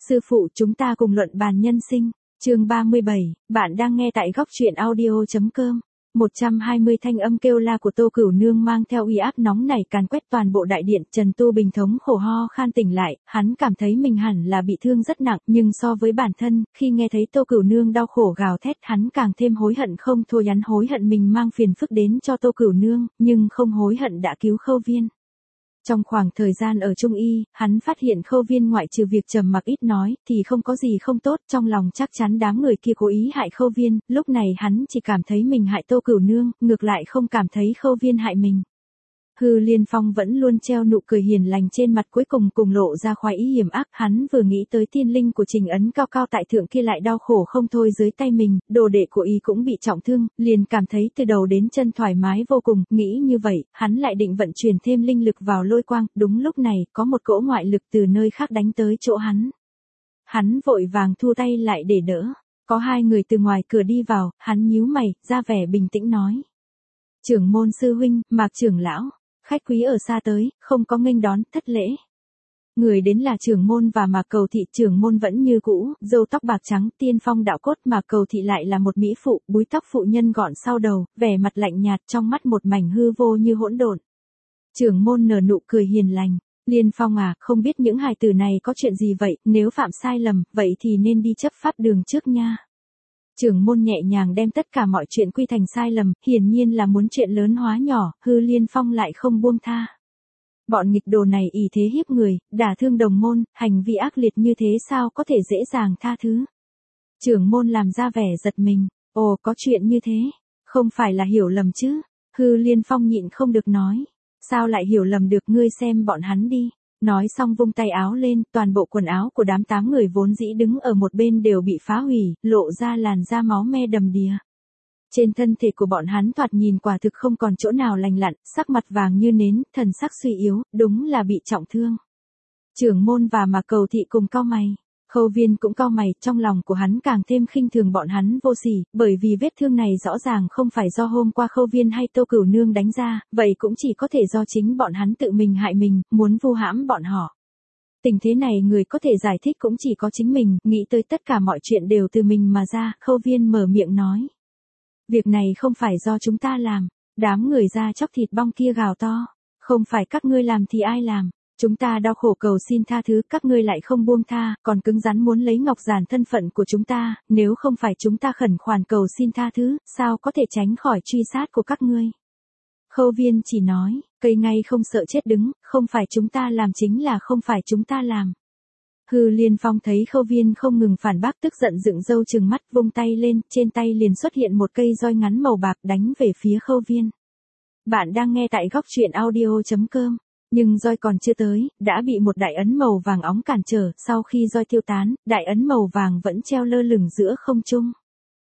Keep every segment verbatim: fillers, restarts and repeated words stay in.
Sư phụ, chúng ta cùng luận bàn nhân sinh. Chương ba mươi bảy, bạn đang nghe tại góc truyện audio chấm com. một trăm hai mươi thanh âm kêu la của Tô Cửu Nương mang theo uy áp nóng nảy càn quét toàn bộ đại điện. Trần Tu Bình thống khổ ho khan tỉnh lại, hắn cảm thấy mình hẳn là bị thương rất nặng, nhưng so với bản thân, khi nghe thấy Tô Cửu Nương đau khổ gào thét, hắn càng thêm hối hận không thôi. Hắn hối hận mình mang phiền phức đến cho Tô Cửu Nương, nhưng không hối hận đã cứu Khâu Viên. Trong khoảng thời gian ở Trung Y, hắn phát hiện Khâu Viên ngoại trừ việc trầm mặc ít nói, thì không có gì không tốt, trong lòng chắc chắn đám người kia cố ý hại Khâu Viên, lúc này hắn chỉ cảm thấy mình hại Tô Cửu Nương, ngược lại không cảm thấy Khâu Viên hại mình. Hư Liên Phong vẫn luôn treo nụ cười hiền lành trên mặt, cuối cùng cùng lộ ra khoái ý hiểm ác. Hắn vừa nghĩ tới tiên linh của Trình Ấn cao cao tại thượng kia lại đau khổ không thôi dưới tay mình, đồ đệ của y cũng bị trọng thương, liền cảm thấy từ đầu đến chân thoải mái vô cùng. Nghĩ như vậy, hắn lại định vận chuyển thêm linh lực vào lôi quang. Đúng lúc này, có một cỗ ngoại lực từ nơi khác đánh tới chỗ hắn. Hắn vội vàng thu tay lại để đỡ. Có hai người từ ngoài cửa đi vào, hắn nhíu mày, ra vẻ bình tĩnh nói: Trưởng môn sư huynh, Mạc trưởng lão. Khách quý ở xa tới, không có nghênh đón, thất lễ. Người đến là trưởng môn và Mạc Cầu Thị. Trưởng môn vẫn như cũ, râu tóc bạc trắng, tiên phong đạo cốt. Mạc Cầu Thị lại là một mỹ phụ, búi tóc phụ nhân gọn sau đầu, vẻ mặt lạnh nhạt, trong mắt một mảnh hư vô như hỗn độn. Trưởng môn nở nụ cười hiền lành: Liên Phong à, không biết những hài tử này có chuyện gì vậy, nếu phạm sai lầm, vậy thì nên đi chấp pháp đường trước nha. Trưởng môn nhẹ nhàng đem tất cả mọi chuyện quy thành sai lầm, hiển nhiên là muốn chuyện lớn hóa nhỏ. Hư Liên Phong lại không buông tha. Bọn nghịch đồ này ỷ thế hiếp người, đả thương đồng môn, hành vi ác liệt như thế sao có thể dễ dàng tha thứ. Trưởng môn làm ra vẻ giật mình: Ồ, có chuyện như thế, không phải là hiểu lầm chứ? Hư Liên Phong nhịn không được nói: Sao lại hiểu lầm được, ngươi xem bọn hắn đi. Nói xong vung tay áo lên, toàn bộ quần áo của đám tám người vốn dĩ đứng ở một bên đều bị phá hủy, lộ ra làn da máu me đầm đìa. Trên thân thể của bọn hắn thoạt nhìn quả thực không còn chỗ nào lành lặn, sắc mặt vàng như nến, thần sắc suy yếu, đúng là bị trọng thương. Trưởng môn và Mạc Cầu Thị cùng cau mày. Khâu Viên cũng cau mày, trong lòng của hắn càng thêm khinh thường bọn hắn vô sỉ, bởi vì vết thương này rõ ràng không phải do hôm qua Khâu Viên hay Tô Cửu Nương đánh ra, vậy cũng chỉ có thể do chính bọn hắn tự mình hại mình, muốn vu hãm bọn họ. Tình thế này người có thể giải thích cũng chỉ có chính mình, nghĩ tới tất cả mọi chuyện đều từ mình mà ra, Khâu Viên mở miệng nói: Việc này không phải do chúng ta làm. Đám người da chóc thịt bong kia gào to: Không phải các ngươi làm thì ai làm? Chúng ta đau khổ cầu xin tha thứ, các ngươi lại không buông tha, còn cứng rắn muốn lấy ngọc giản thân phận của chúng ta, nếu không phải chúng ta khẩn khoản cầu xin tha thứ, sao có thể tránh khỏi truy sát của các ngươi? Khâu Viên chỉ nói, cây ngay không sợ chết đứng, không phải chúng ta làm chính là không phải chúng ta làm. Hư Liên Phong thấy Khâu Viên không ngừng phản bác, tức giận dựng râu trừng mắt, vung tay lên, trên tay liền xuất hiện một cây roi ngắn màu bạc đánh về phía Khâu Viên. Bạn đang nghe tại góc truyện audio chấm com. Nhưng roi còn chưa tới, đã bị một đại ấn màu vàng óng cản trở, sau khi roi tiêu tán, đại ấn màu vàng vẫn treo lơ lửng giữa không trung.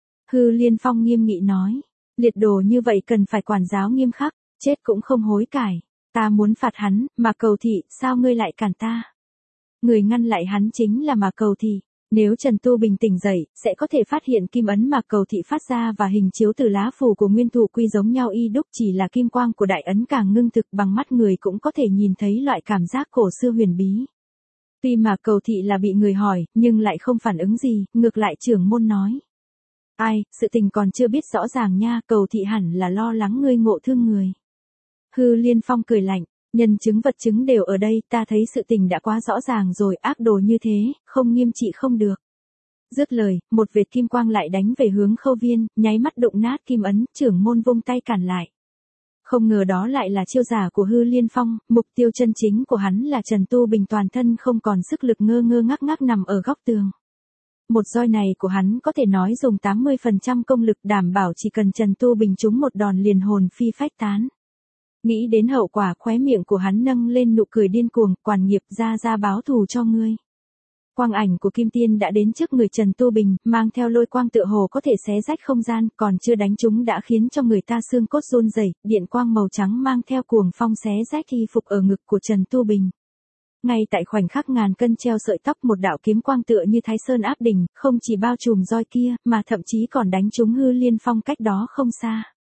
Hư Liên Phong nghiêm nghị nói: Liệt đồ như vậy cần phải quản giáo nghiêm khắc, chết cũng không hối cải. Ta muốn phạt hắn, Mạc Cầu Thị, sao ngươi lại cản ta? Người ngăn lại hắn chính là Mạc Cầu Thị. Nếu Trần Tu Bình tỉnh dậy, sẽ có thể phát hiện kim ấn Mạc Cầu Thị phát ra và hình chiếu từ lá phù của nguyên thủ quy giống nhau y đúc, chỉ là kim quang của đại ấn càng ngưng thực, bằng mắt người cũng có thể nhìn thấy loại cảm giác cổ xưa huyền bí. Tuy Mạc Cầu Thị là bị người hỏi, nhưng lại không phản ứng gì, ngược lại trưởng môn nói: Ai, sự tình còn chưa biết rõ ràng nha, Cầu Thị hẳn là lo lắng ngươi ngộ thương người. Hư Liên Phong cười lạnh: Nhân chứng vật chứng đều ở đây, ta thấy sự tình đã quá rõ ràng rồi, ác đồ như thế, không nghiêm trị không được. Dứt lời, một vệt kim quang lại đánh về hướng Khâu Viên, nháy mắt đụng nát kim ấn, trưởng môn vung tay cản lại. Không ngờ đó lại là chiêu giả của Hư Liên Phong, mục tiêu chân chính của hắn là Trần Tu Bình toàn thân không còn sức lực, ngơ ngơ ngác ngác nằm ở góc tường. Một roi này của hắn có thể nói dùng tám mươi phần trăm công lực, đảm bảo chỉ cần Trần Tu Bình trúng một đòn liền hồn phi phách tán. Nghĩ đến hậu quả, khóe miệng của hắn nâng lên nụ cười điên cuồng: Quản nghiệp, ra ra báo thù cho ngươi. Quang ảnh của Kim Tiên đã đến trước người Trần Tu Bình, mang theo lôi quang tựa hồ có thể xé rách không gian, còn chưa đánh trúng đã khiến cho người ta xương cốt run rẩy, điện quang màu trắng mang theo cuồng phong xé rách y phục ở ngực của Trần Tu Bình. Ngay tại khoảnh khắc ngàn cân treo sợi tóc, một đạo kiếm quang tựa như Thái Sơn áp đỉnh, không chỉ bao trùm roi kia, mà thậm chí còn đánh trúng Hư Liên Phong cách đó không xa.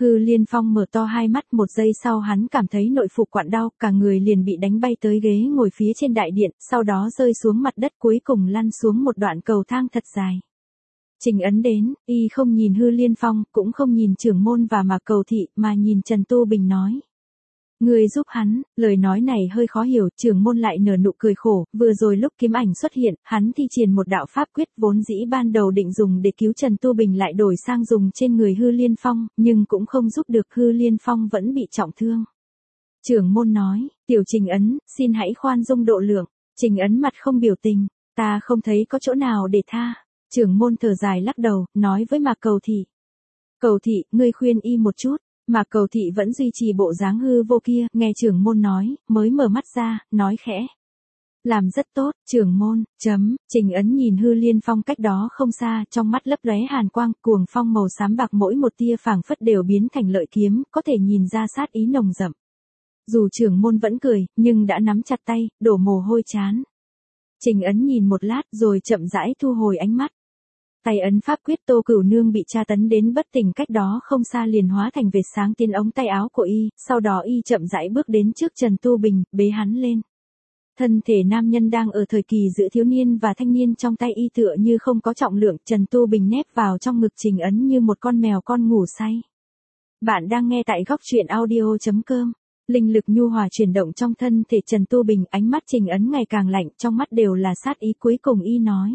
Hư Liên Phong mở to hai mắt, một giây sau hắn cảm thấy nội phục quặn đau, cả người liền bị đánh bay tới ghế ngồi phía trên đại điện, sau đó rơi xuống mặt đất cuối cùng lăn xuống một đoạn cầu thang thật dài. Trình Ấn đến, y không nhìn Hư Liên Phong, cũng không nhìn trưởng môn và Mạc Cầu Thị, mà nhìn Trần Tu Bình nói. Người giúp hắn, lời nói này hơi khó hiểu, trưởng môn lại nở nụ cười khổ, vừa rồi lúc kiếm ảnh xuất hiện, hắn thi triển một đạo pháp quyết vốn dĩ ban đầu định dùng để cứu Trần Tu Bình lại đổi sang dùng trên người Hư Liên Phong, nhưng cũng không giúp được, Hư Liên Phong vẫn bị trọng thương. Trưởng môn nói, tiểu Trình Ấn, xin hãy khoan dung độ lượng. Trình Ấn mặt không biểu tình, ta không thấy có chỗ nào để tha. Trưởng môn thở dài lắc đầu, nói với Mạc Cầu Thị. Cầu Thị, ngươi khuyên y một chút. Mạc Cầu Thị vẫn duy trì bộ dáng hư vô kia, nghe trưởng môn nói, mới mở mắt ra, nói khẽ. Làm rất tốt, trưởng môn, chấm, Trình Ấn nhìn Hư Liên Phong cách đó không xa, trong mắt lấp lóe hàn quang, cuồng phong màu xám bạc mỗi một tia phảng phất đều biến thành lợi kiếm, có thể nhìn ra sát ý nồng đậm. Dù trưởng môn vẫn cười, nhưng đã nắm chặt tay, đổ mồ hôi chán. Trình Ấn nhìn một lát rồi chậm rãi thu hồi ánh mắt. Tay ấn pháp quyết, Tô Cửu Nương bị tra tấn đến bất tỉnh cách đó không xa liền hóa thành vệt sáng tiến ống tay áo của y, sau đó y chậm rãi bước đến trước Trần Tu Bình, bế hắn lên. Thân thể nam nhân đang ở thời kỳ giữa thiếu niên và thanh niên trong tay y tựa như không có trọng lượng, Trần Tu Bình nép vào trong ngực Trình Ấn như một con mèo con ngủ say. Bạn đang nghe tại góc truyện audio chấm com. Linh lực nhu hòa chuyển động trong thân thể Trần Tu Bình, ánh mắt Trình Ấn ngày càng lạnh, trong mắt đều là sát ý, cuối cùng y nói.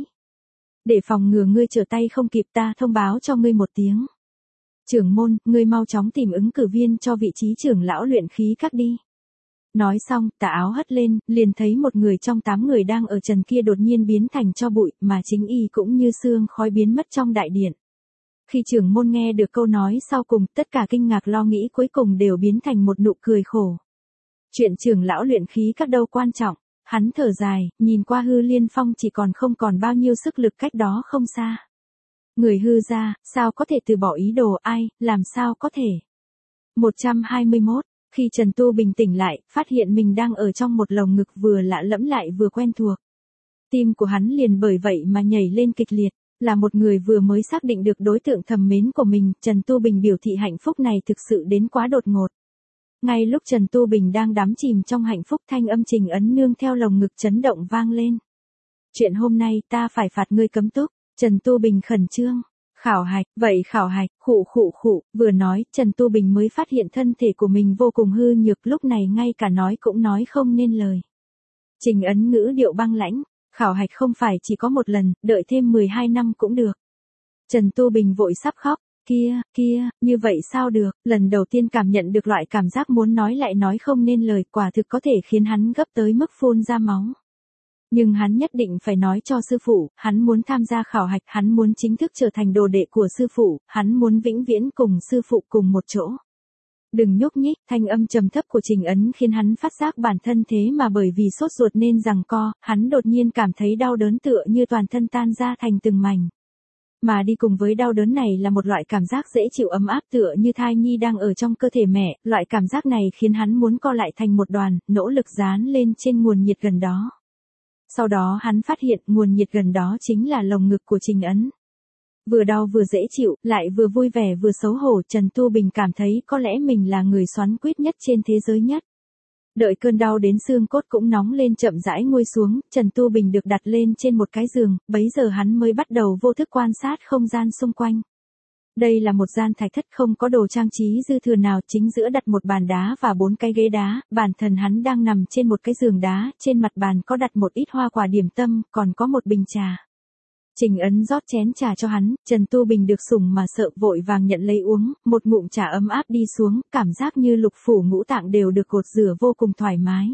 Để phòng ngừa ngươi trở tay không kịp, ta thông báo cho ngươi một tiếng. Trưởng môn, ngươi mau chóng tìm ứng cử viên cho vị trí trưởng lão luyện khí các đi. Nói xong, tà áo hất lên, liền thấy một người trong tám người đang ở trần kia đột nhiên biến thành tro bụi, mà chính y cũng như sương khói biến mất trong đại điện. Khi trưởng môn nghe được câu nói sau cùng, tất cả kinh ngạc lo nghĩ cuối cùng đều biến thành một nụ cười khổ. Chuyện trưởng lão luyện khí các đâu quan trọng. Hắn thở dài, nhìn qua Hư Liên Phong chỉ còn không còn bao nhiêu sức lực cách đó không xa. Người Hư gia, sao có thể từ bỏ ý đồ, ai, làm sao có thể. một trăm hai mươi mốt, khi Trần Tu bình tỉnh lại, phát hiện mình đang ở trong một lồng ngực vừa lạ lẫm lại vừa quen thuộc. Tim của hắn liền bởi vậy mà nhảy lên kịch liệt, là một người vừa mới xác định được đối tượng thầm mến của mình, Trần Tu Bình biểu thị hạnh phúc này thực sự đến quá đột ngột. Ngay lúc Trần Tu Bình đang đắm chìm trong hạnh phúc, thanh âm Trình Ấn nương theo lồng ngực chấn động vang lên. Chuyện hôm nay ta phải phạt ngươi cấm túc. Trần Tu Bình khẩn trương. Khảo hạch, vậy khảo hạch, khụ khụ khụ, vừa nói, Trần Tu Bình mới phát hiện thân thể của mình vô cùng hư nhược, lúc này ngay cả nói cũng nói không nên lời. Trình Ấn ngữ điệu băng lãnh, khảo hạch không phải chỉ có một lần, đợi thêm mười hai năm cũng được. Trần Tu Bình vội sắp khóc. Kia, kia, như vậy sao được, lần đầu tiên cảm nhận được loại cảm giác muốn nói lại nói không nên lời, quả thực có thể khiến hắn gấp tới mức phun ra máu. Nhưng hắn nhất định phải nói cho sư phụ, hắn muốn tham gia khảo hạch, hắn muốn chính thức trở thành đồ đệ của sư phụ, hắn muốn vĩnh viễn cùng sư phụ cùng một chỗ. Đừng nhúc nhích, thanh âm trầm thấp của Trình Ấn khiến hắn phát giác bản thân thế mà bởi vì sốt ruột nên giằng co, hắn đột nhiên cảm thấy đau đớn tựa như toàn thân tan ra thành từng mảnh. Mà đi cùng với đau đớn này là một loại cảm giác dễ chịu ấm áp tựa như thai nhi đang ở trong cơ thể mẹ, loại cảm giác này khiến hắn muốn co lại thành một đoàn, nỗ lực dán lên trên nguồn nhiệt gần đó. Sau đó hắn phát hiện nguồn nhiệt gần đó chính là lồng ngực của Trình Ấn. Vừa đau vừa dễ chịu, lại vừa vui vẻ vừa xấu hổ, Trần Tu Bình cảm thấy có lẽ mình là người xoắn quýt nhất trên thế giới nhất. Đợi cơn đau đến xương cốt cũng nóng lên chậm rãi nguôi xuống, Trần Tu Bình được đặt lên trên một cái giường, bấy giờ hắn mới bắt đầu vô thức quan sát không gian xung quanh. Đây là một gian thạch thất không có đồ trang trí dư thừa nào, chính giữa đặt một bàn đá và bốn cái ghế đá, bản thân hắn đang nằm trên một cái giường đá, trên mặt bàn có đặt một ít hoa quả điểm tâm, còn có một bình trà. Trình Ấn rót chén trà cho hắn, Trần Tu Bình được sủng mà sợ vội vàng nhận lấy uống, một ngụm trà ấm áp đi xuống, cảm giác như lục phủ ngũ tạng đều được gột rửa vô cùng thoải mái.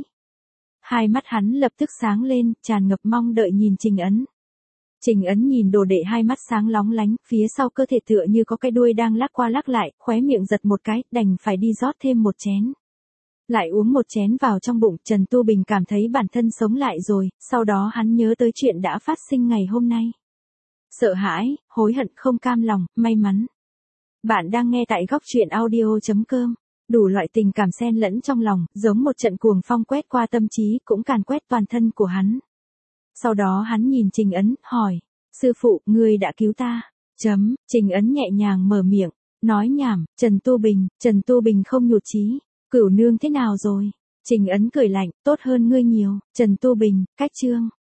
Hai mắt hắn lập tức sáng lên, tràn ngập mong đợi nhìn Trình Ấn. Trình Ấn nhìn đồ đệ hai mắt sáng lóng lánh, phía sau cơ thể tựa như có cái đuôi đang lắc qua lắc lại, khóe miệng giật một cái, đành phải đi rót thêm một chén. Lại uống một chén vào trong bụng, Trần Tu Bình cảm thấy bản thân sống lại rồi, sau đó hắn nhớ tới chuyện đã phát sinh ngày hôm nay. Sợ hãi, hối hận, không cam lòng, may mắn. Bạn đang nghe tại góc truyện audio chấm com. Đủ loại tình cảm xen lẫn trong lòng, giống một trận cuồng phong quét qua tâm trí, cũng càn quét toàn thân của hắn. Sau đó hắn nhìn Trình Ấn, hỏi, sư phụ, ngươi đã cứu ta. Chấm, Trình Ấn nhẹ nhàng mở miệng, Nói nhảm, Trần Tu Bình, Trần Tu Bình không nhụt chí. Cửu nương thế nào rồi? Trình Ấn cười lạnh, tốt hơn ngươi nhiều. Trần Tu Bình, cách chương.